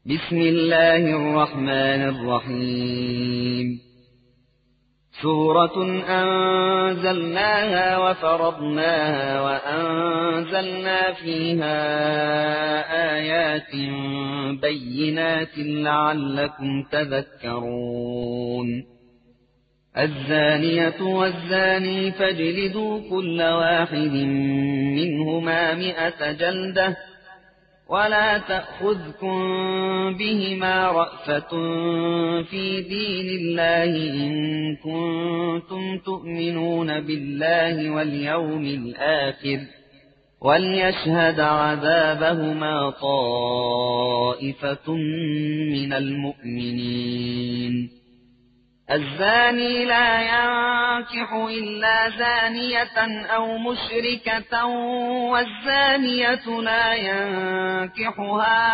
بسم الله الرحمن الرحيم سورة أنزلناها وفرضناها وأنزلنا فيها آيات بينات لعلكم تذكرون الزانية والزاني فاجلدوا كل واحد منهما 100 جلدة ولا تأخذكم بهما رأفة في دين الله إن كنتم تؤمنون بالله واليوم الآخر وليشهد عذابهما طائفة من المؤمنين الزاني لا ينكح إلا زانية أو مشركة والزانية لا ينكحها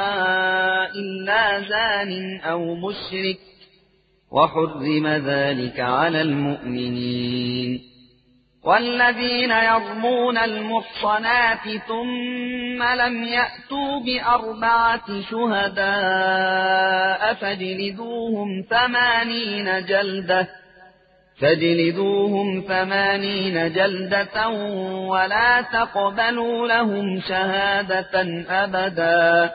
إلا زان أو مشرك وحرم ذلك على المؤمنين والذين يرمون المحصنات ثم لم يأتوا ب4 شهداء فاجلدوهم 80 جلدة ولا تقبلوا لهم شهادة أبدا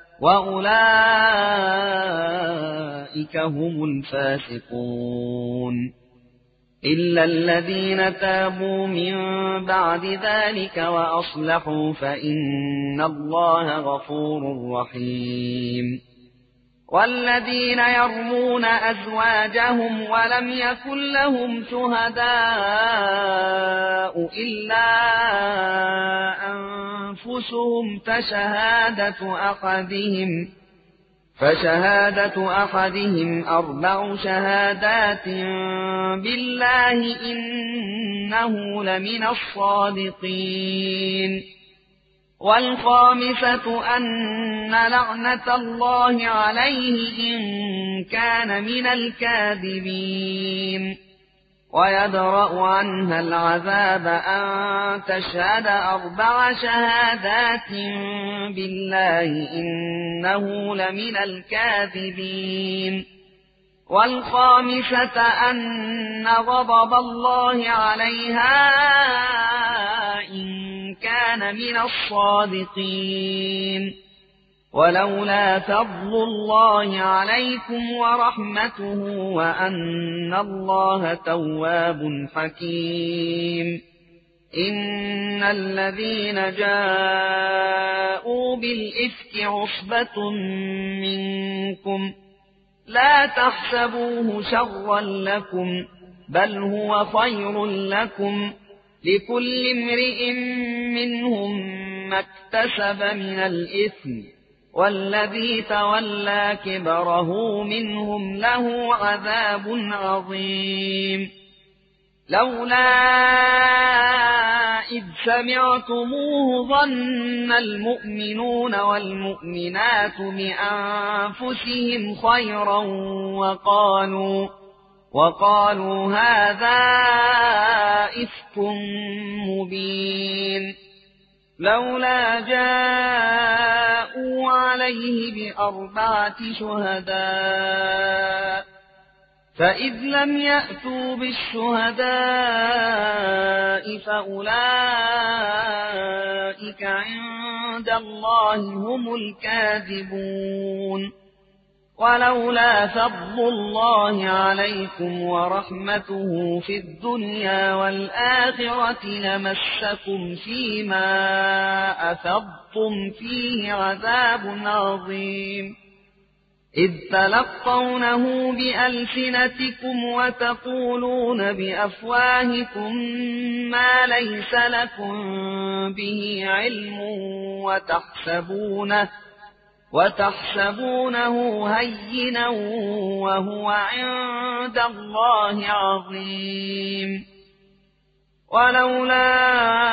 وأولئك هم الفاسقون إلا الذين تابوا من بعد ذلك وأصلحوا فإن الله غفور رحيم والذين يرمون أزواجهم ولم يكن لهم شهداء إلا أنفسهم فشهادة أحدهم 4 شهادات بالله إنه لمن الصادقين والخامسة أن لعنة الله عليه إن كان من الكاذبين ويدرأ عنها العذاب أن تشهد 4 شهادات بالله إنه لمن الكاذبين والخامسة أن غضب الله عليها إن كان من الصادقين ولولا فضل الله عليكم ورحمته وأن الله تواب حكيم إن الذين جاءوا بالإفك عصبة منكم لا تحسبوه شرا لكم بل هو خير لكم لكل امرئ منهم ما اكتسب من الإثم والذي تولى كبره منهم له عذاب عظيم لولا إذ سمعتموه ظن المؤمنون والمؤمنات بأنفسهم خيرا وقالوا هذا إفك مبين لولا جاءوا عليه ب4 شهداء فإذ لم يأتوا بالشهداء فأولئك عند الله هم الكاذبون ولولا فضل الله عليكم ورحمته في الدنيا والآخرة لمسكم فيما أفضتم فيه عذاب عظيم إذ تلقونه بألسنتكم وتقولون بأفواهكم ما ليس لكم به علم وتحسبونه هينا وهو عند الله عظيم ولولا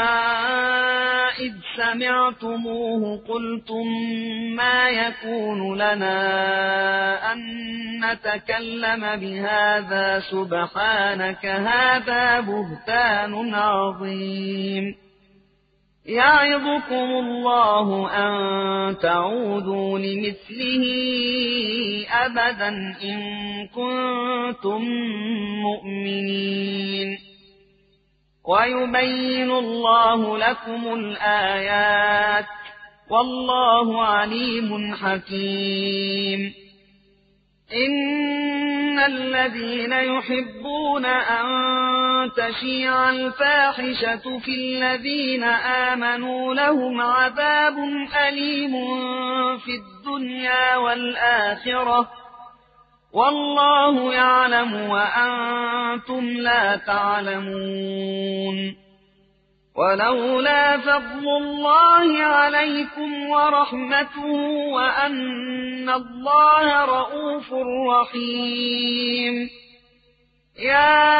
إذ سمعتموه قلتم ما يكون لنا أن نتكلم بهذا سبحانك هذا بهتان عظيم يعظكم الله أن تعودوا لمثله أبدا إن كنتم مؤمنين ويبين الله لكم الآيات والله عليم حكيم إن الذين يحبون أن تشيع الفاحشة في الذين آمنوا لهم عذاب أليم في الدنيا والآخرة والله يعلم وأنتم لا تعلمون ولولا فضل الله عليكم ورحمته وأن الله رءوف رحيم يا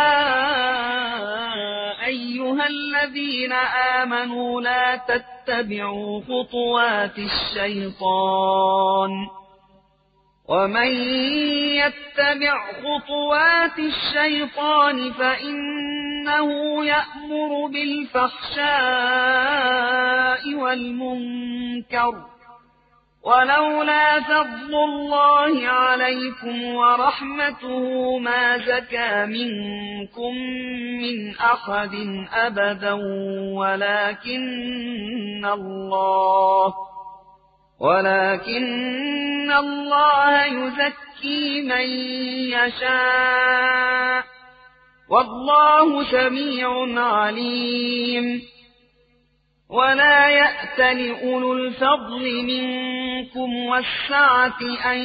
أيها الذين آمنوا لا تتبعوا خطوات الشيطان ومن يتبع خطوات الشيطان فإنه يأمر بالفحشاء والمنكر ولولا فضل الله عليكم ورحمته ما زكى منكم من أحد أبدا ولكن الله يزكي من يشاء والله سميع عليم ولا يأتل أولو الفضل منكم والسعة أن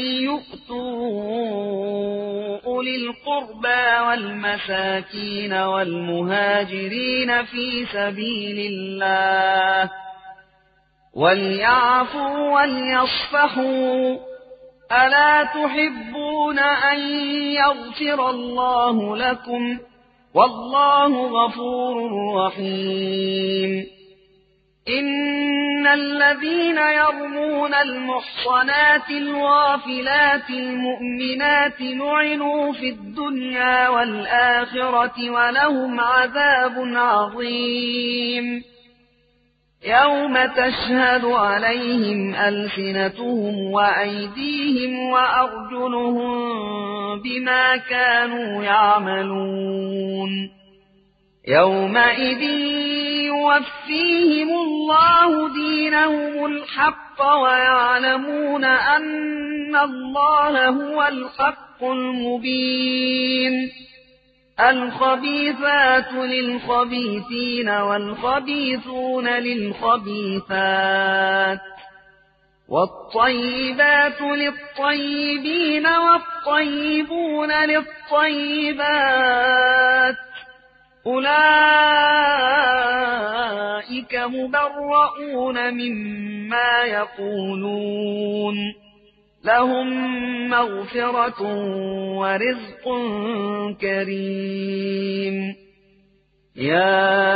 يؤتوا أولي القربى والمساكين والمهاجرين في سبيل الله وليعفوا وليصفحوا ألا تحبون أن يغفر الله لكم والله غفور رحيم إن الذين يرمون المحصنات الغافلات المؤمنات لعنوا في الدنيا والآخرة ولهم عذاب عظيم يوم تشهد عليهم ألسنتهم وأيديهم وأرجلهم بما كانوا يعملون يومئذ يوفيهم الله دينهم الحق ويعلمون أن الله هو الحق المبين الخبيثات للخبيثين والخبيثون للخبيثات والطيبات للطيبين والطيبون للطيبات أولئك مبرؤون مما يقولون لهم مغفرة ورزق كريم يا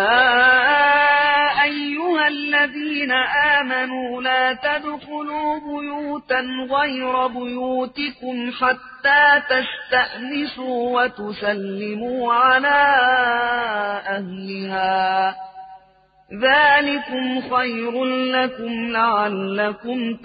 أيها الذين آمنوا لا تدخلوا بيوتا غير بيوتكم حتى تستأنسوا وتسلموا على أهلها ذلكم خير لكم لعلكم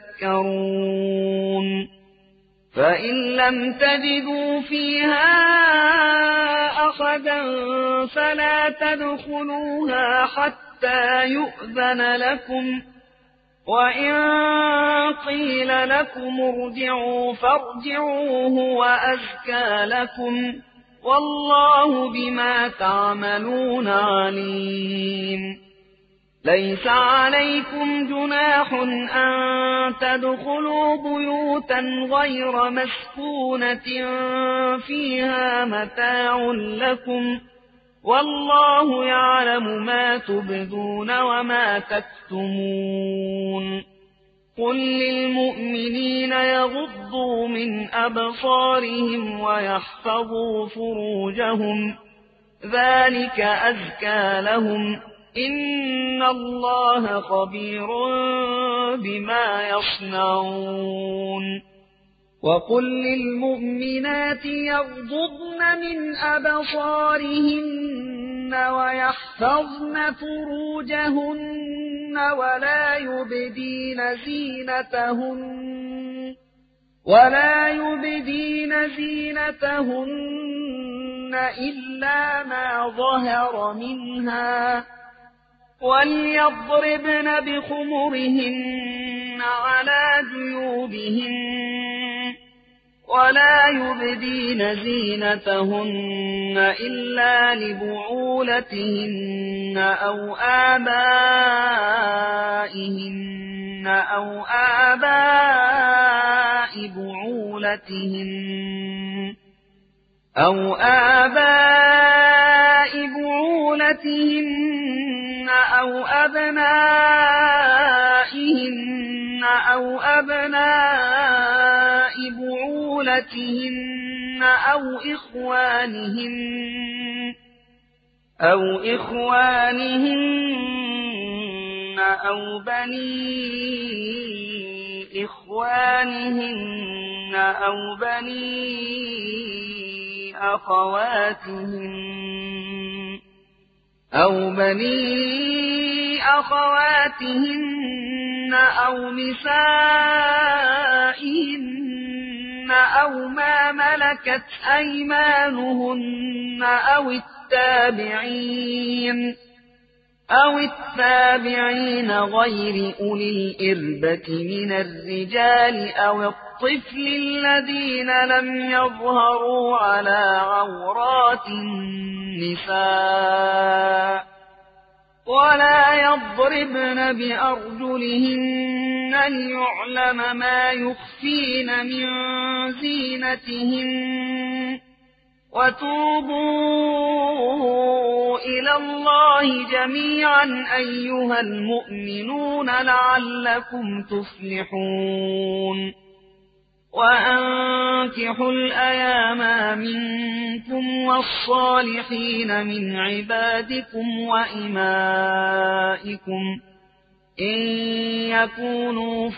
تذكرون فإن لم تجدوا فيها أحدا فلا تدخلوها حتى يؤذن لكم وإن قيل لكم ارجعوا فارجعوا هو أزكى لكم والله بما تعملون عليم ليس عليكم جناح أن تدخلوا بيوتا غير مسكونة فيها متاع لكم والله يعلم ما تبدون وما تكتمون قل للمؤمنين يغضوا من أبصارهم ويحفظوا فروجهم ذلك أزكى لهم إن الله خبير بما يصنعون وقل للمؤمنات يغضضن من أبصارهن ويحفظن فروجهن ولا يبدين زينتهن إلا ما ظهر منها وليضربن بخمرهن على جيوبهن ولا يبدين زينتهن إلا لبعولتهن أو آبائهن أو آباء بعولتهن أو أبنائهن أو أبناء بعولتهن أو إخوانهن أو بني إخوانهن أو بني أخواتهن أو نسائهن أو ما ملكت أيمانهن أو التابعين غير أولي الإربة من الرجال أو الطفل الذين لم يظهروا على عورات النساء ولا يضربن بأرجلهن ليعلم ما يخفين من زينتهن وتوبوا إلى الله جميعا أيها المؤمنون لعلكم تفلحون وأنكحوا الأيام منكم والصالحين من عبادكم وإمائكم إن يكونوا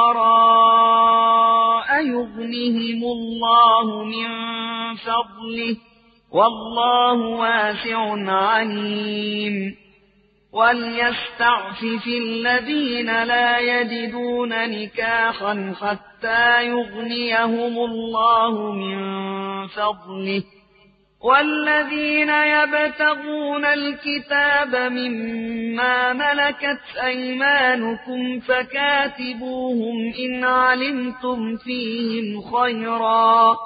فقراء يغنهم الله من فضله والله واسع عليم وليستعفف الذين لا يجدون نكاحا حتى يغنيهم الله من فضله والذين يبتغون الكتاب مما ملكت أيمانكم فكاتبوهم إن علمتم فيهم خيرا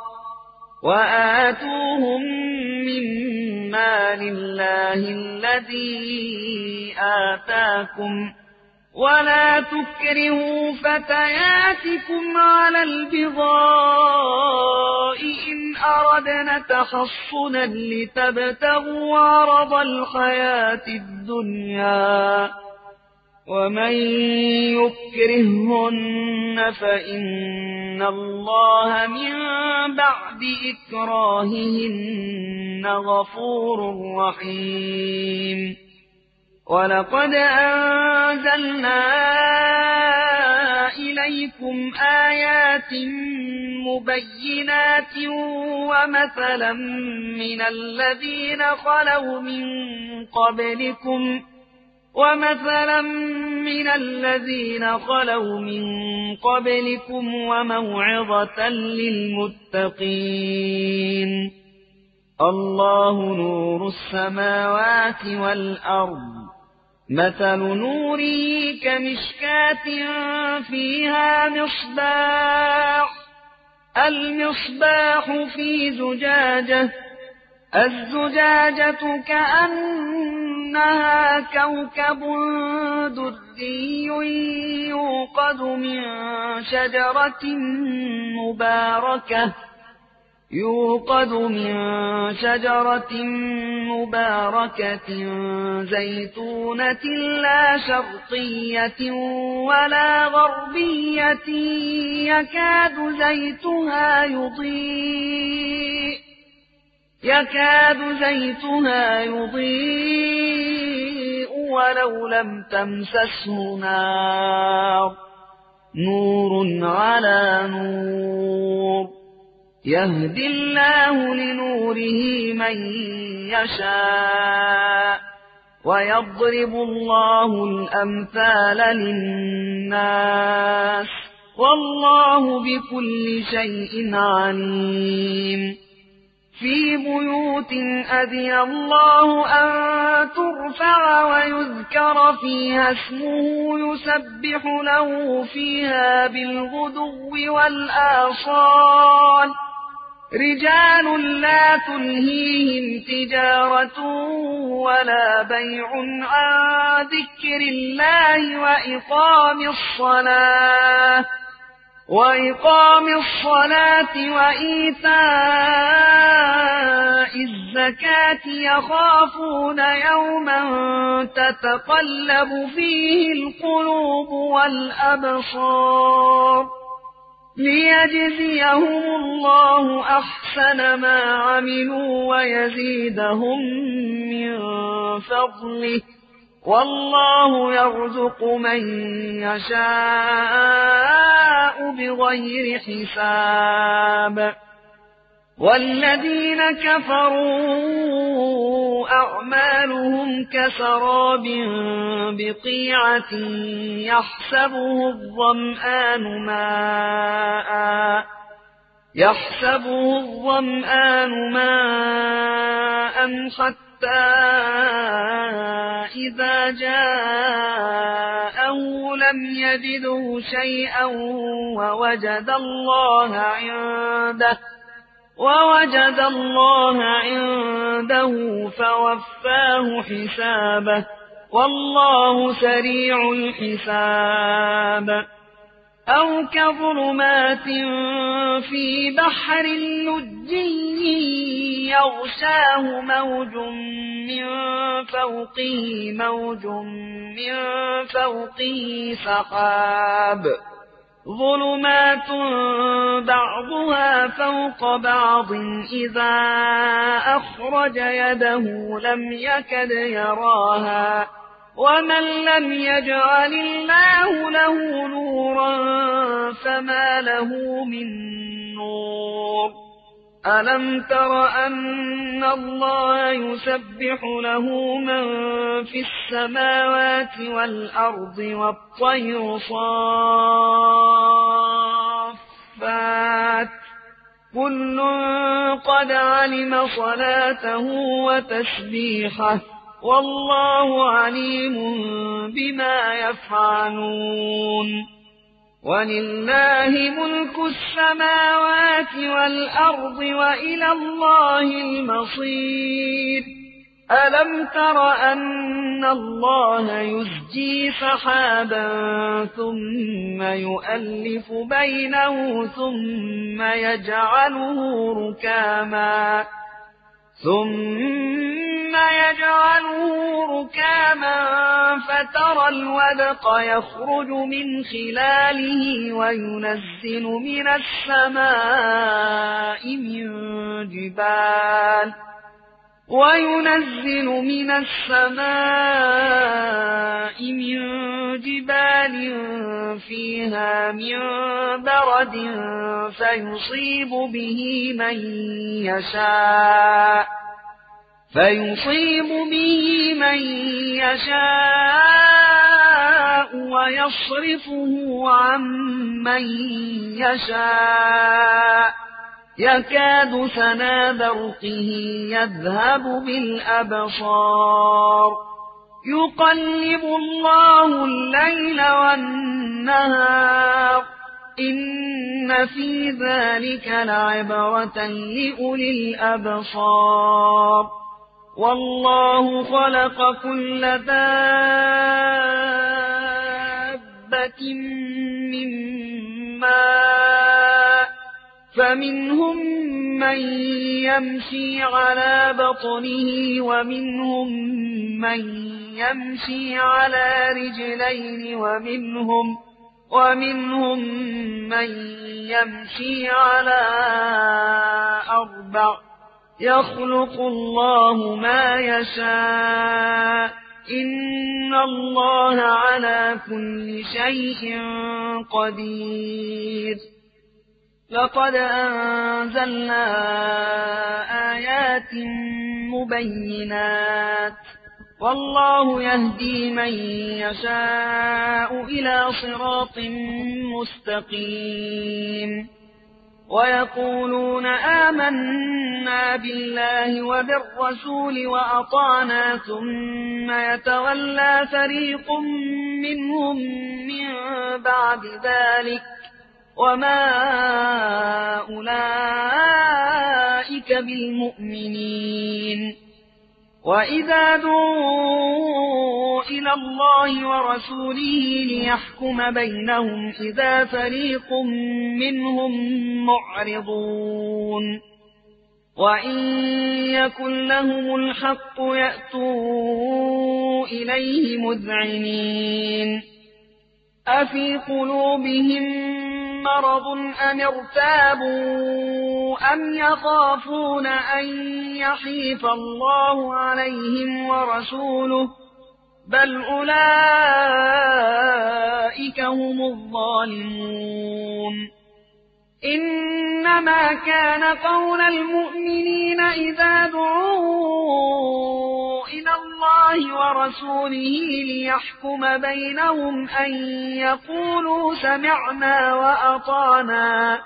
وآتوهم مما لله الذي آتاكم ولا تكرهوا فتياتكم على البغاء إن أردنا تحصنا لتبتغوا عرض الحياة الدنيا ومن يكرهن فإن الله من بعد إكراههن غفور رحيم ولقد أنزلنا إليكم آيات مبينات ومثلا من الذين خلوا من قبلكم وموعظة للمتقين الله نور السماوات والأرض مثل نوره كمشكاة فيها المصباح في زجاجة الزجاجة كأنها كوكب دري يوقد من شجرة مباركة زيتونة لا شرقية ولا غربية يكاد زيتها يضيء ولو لم تمسسه نار نور على نور يهدي الله لنوره من يشاء ويضرب الله الأمثال للناس والله بكل شيء عليم في بيوت أذن الله أن ترفع ويذكر فيها اسمه يسبح له فيها بالغدو والآصال رجال لا تلهيهم تجارة ولا بيع عن ذكر الله وإقام الصلاة وإيتاء الزكاة يخافون يوما تتقلب فيه القلوب والأبصار ليجزيهم الله أحسن ما عملوا ويزيدهم من فضله والله يرزق من يشاء بغير حساب والذين كفروا أعمالهم كسراب بقيعة يحسبه الظمآن ماء حتى إذا جاءه لم يجده شيئا ووجد الله عنده فوفاه حسابه والله سريع الحساب أو كظلمات في بحر لجي يغشاه موج من فوقه سحاب ظلمات بعضها فوق بعض إذا أخرج يده لم يكد يراها ومن لم يجعل الله له نورا فما له من نور ألم تر أن الله يسبح له من في السماوات والأرض والطير صافات كل قد علم صلاته وتسبيحه والله عليم بما يفعلون ولله ملك السماوات والأرض وإلى الله المصير ألم تر أن الله يزجي سحابا ثم يؤلف بينه ثم يجعله ركاما فترى الودق يخرج من خلاله وينزل من السماء من جبال فيها من برد فيصيب به من يشاء ويصرفه عن من يشاء يكاد سنا برقه يذهب بالأبصار يقلب الله الليل والنهار إن في ذلك لعبرة لأولي الأبصار والله خلق كل دابة من ماء فمنهم من يمشي على بطنه ومنهم من يمشي على رجلين ومنهم من يمشي على 4 يخلق الله ما يشاء إن الله على كل شيء قدير لقد أنزلنا آيات مبينات والله يهدي من يشاء إلى صراط مستقيم ويقولون آمنا بالله وبالرسول وأطعنا ثم يتولى فريق منهم من بعد ذلك وما أولئك بالمؤمنين وإذا دعوا إلى الله ورسوله ليحكم بينهم إذا فريق منهم معرضون وإن يكن لهم الحق يأتوا إليه مذعنين أفي قلوبهم مرض أم ارتابوا أم يخافون أن يحيف الله عليهم ورسوله بل أولئك هم الظالمون إنما كان قول المؤمنين إذا دعوا إلى الله ورسوله ليحكم بينهم أن يقولوا سمعنا وأطعنا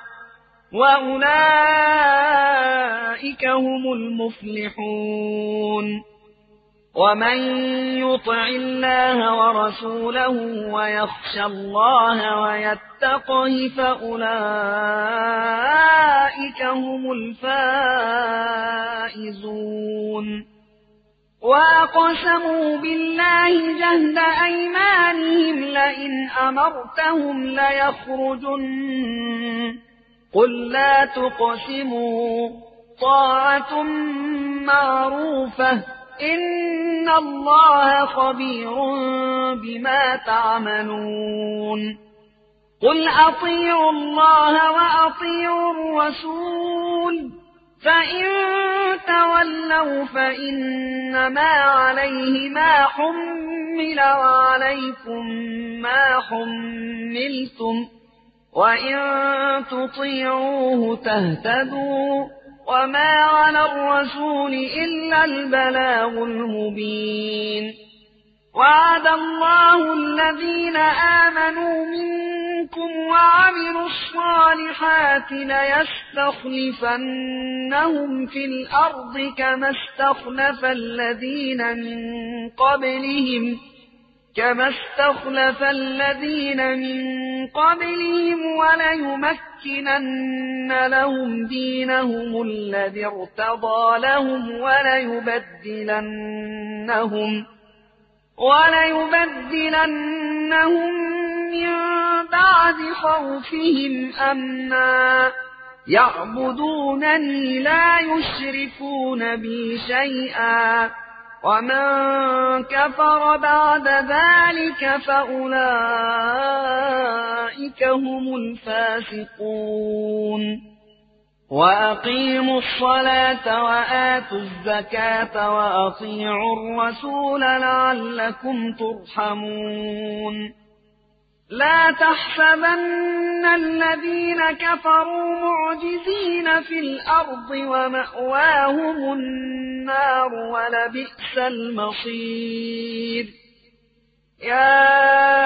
وأولئك هم المفلحون ومن يطع الله ورسوله ويخشى الله ويتقه فأولئك هم الفائزون وأقسموا بالله جهد أيمانهم لئن أمرتهم ليخرجن قل لا تقسموا طاعة معروفة إن الله خبير بما تعملون قل أطيعوا الله وأطيعوا الرسول فإن تولوا فإنما عليه ما حمل وعليكم ما حملتم وإن تطيعوه تهتدوا وما على الرسول إلا البلاغ المبين وعد الله الذين آمنوا منكم وعملوا الصالحات ليستخلفنهم في الأرض كما استخلف الذين من قبلهم وليمكنن لهم دينهم الذي ارتضى لهم وليبدلنهم من بعد خوفهم أمنا يعبدونني لا يشركون بي شيئا ومن كفر بعد ذلك فأولئك هم الفاسقون وأقيموا الصلاة وآتوا الزكاة وأطيعوا الرسول لعلكم ترحمون لا تحسبن الذين كفروا معجزين في الأرض ومأواهم النار ولبئس المصير يا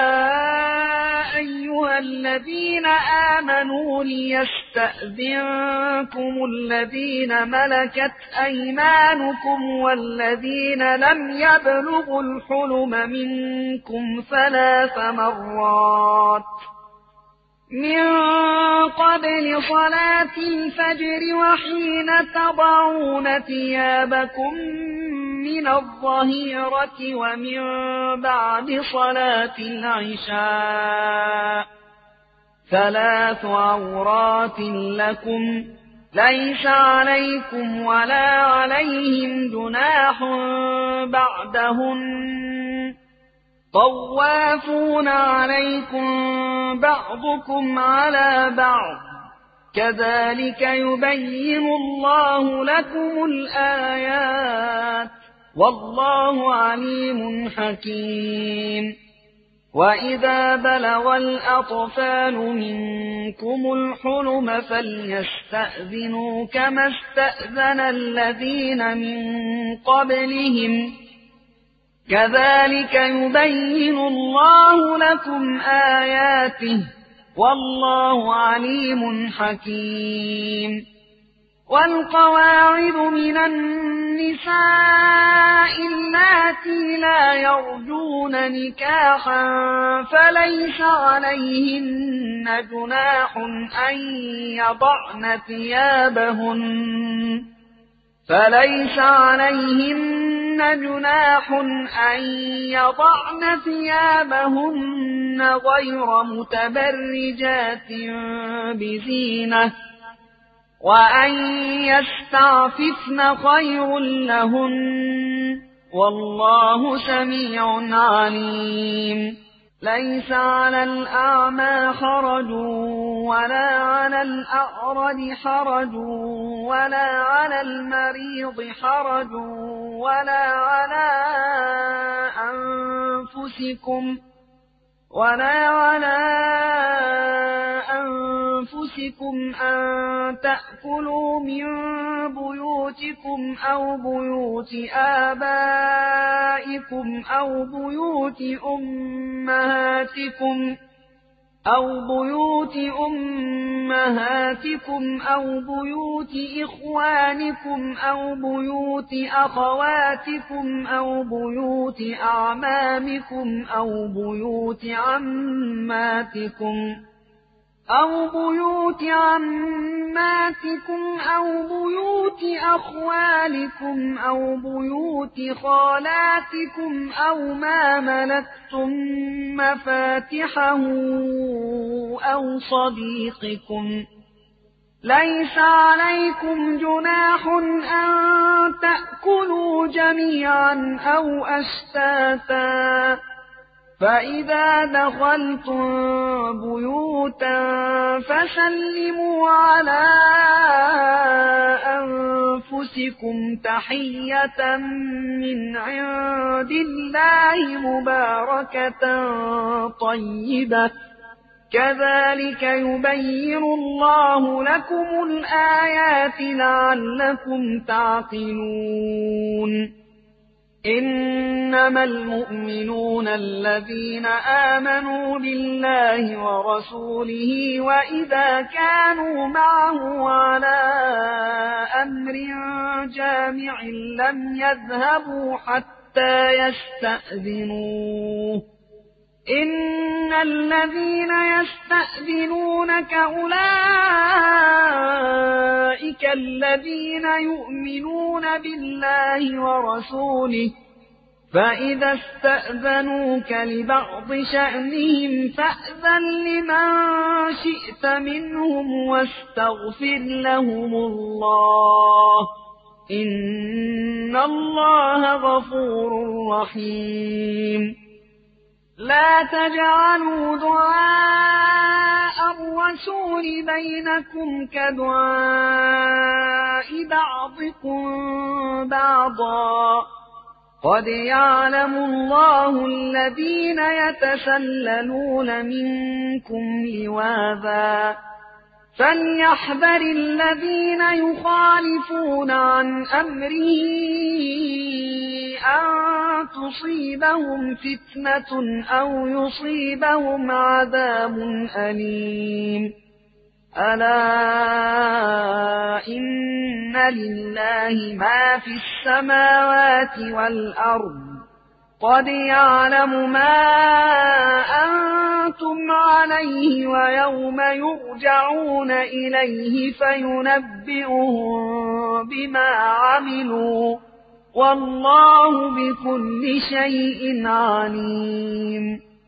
أيها الذين آمنوا ليستأذنكم الذين ملكت أيمانكم والذين لم يبلغوا الحلم منكم 3 مرات من قبل صلاة الفجر وحين تضعون ثيابكم من الظهيرة ومن بعد صلاة العشاء 3 عورات لكم ليس عليكم ولا عليهم جناح بعدهن طوافون عليكم بعضكم على بعض كذلك يبين الله لكم الآيات والله عليم حكيم وإذا بلغ الأطفال منكم الحلم فليستأذنوا كما استأذن الذين من قبلهم كذلك يبين الله لكم آياته والله عليم حكيم. والقواعد من النساء اللاتي لا يرجون نكاحا فليس عليهن جناح أن يضعن ثيابهن غير متبرجات بزينة وأن يستعففن خير لهن والله سميع عليم. ليس على الأعمى حرج ولا على الأعرج حرج ولا على المريض حرج ولا على أنفسكم أن تأكلوا من بيوتكم أو بيوت آبائكم أو بيوت أمهاتكم أو بيوت إخوانكم أو بيوت أخواتكم أو بيوت أعمامكم أو بيوت عماتكم أو بيوت أخوالكم أو بيوت خالاتكم أو ما ملكتم مفاتحه أو صديقكم. ليس عليكم جناح أن تأكلوا جميعا أو أشتاتا فإذا دخلتم بيوتا فسلموا على أنفسكم تحية من عند الله مباركة طيبة كذلك يبين الله لكم الآيات لعلكم تعقلون. إنما المؤمنون الذين آمنوا بالله ورسوله وإذا كانوا معه على أمر جامع لم يذهبوا حتى يستأذنوه. إن الذين يستأذنونك أولئك الذين يؤمنون بالله ورسوله فإذا استأذنوك لبعض شأنهم فأذن لمن شئت منهم واستغفر لهم الله إن الله غفور رحيم. لا تجعلوا دعاء الرسول بينكم كدعاء بعضكم بعضا قد يعلم الله الذين يتسللون منكم لواذا فليحذر الذين يخالفون عن أمره أن تصيبهم فتنة أو يصيبهم عذاب أليم. ألا إن لله ما في السماوات والأرض قد يعلم ما أنتم عليه ويوم يرجعون إليه فينبئهم بما عملوا والله بكل شيء عليم.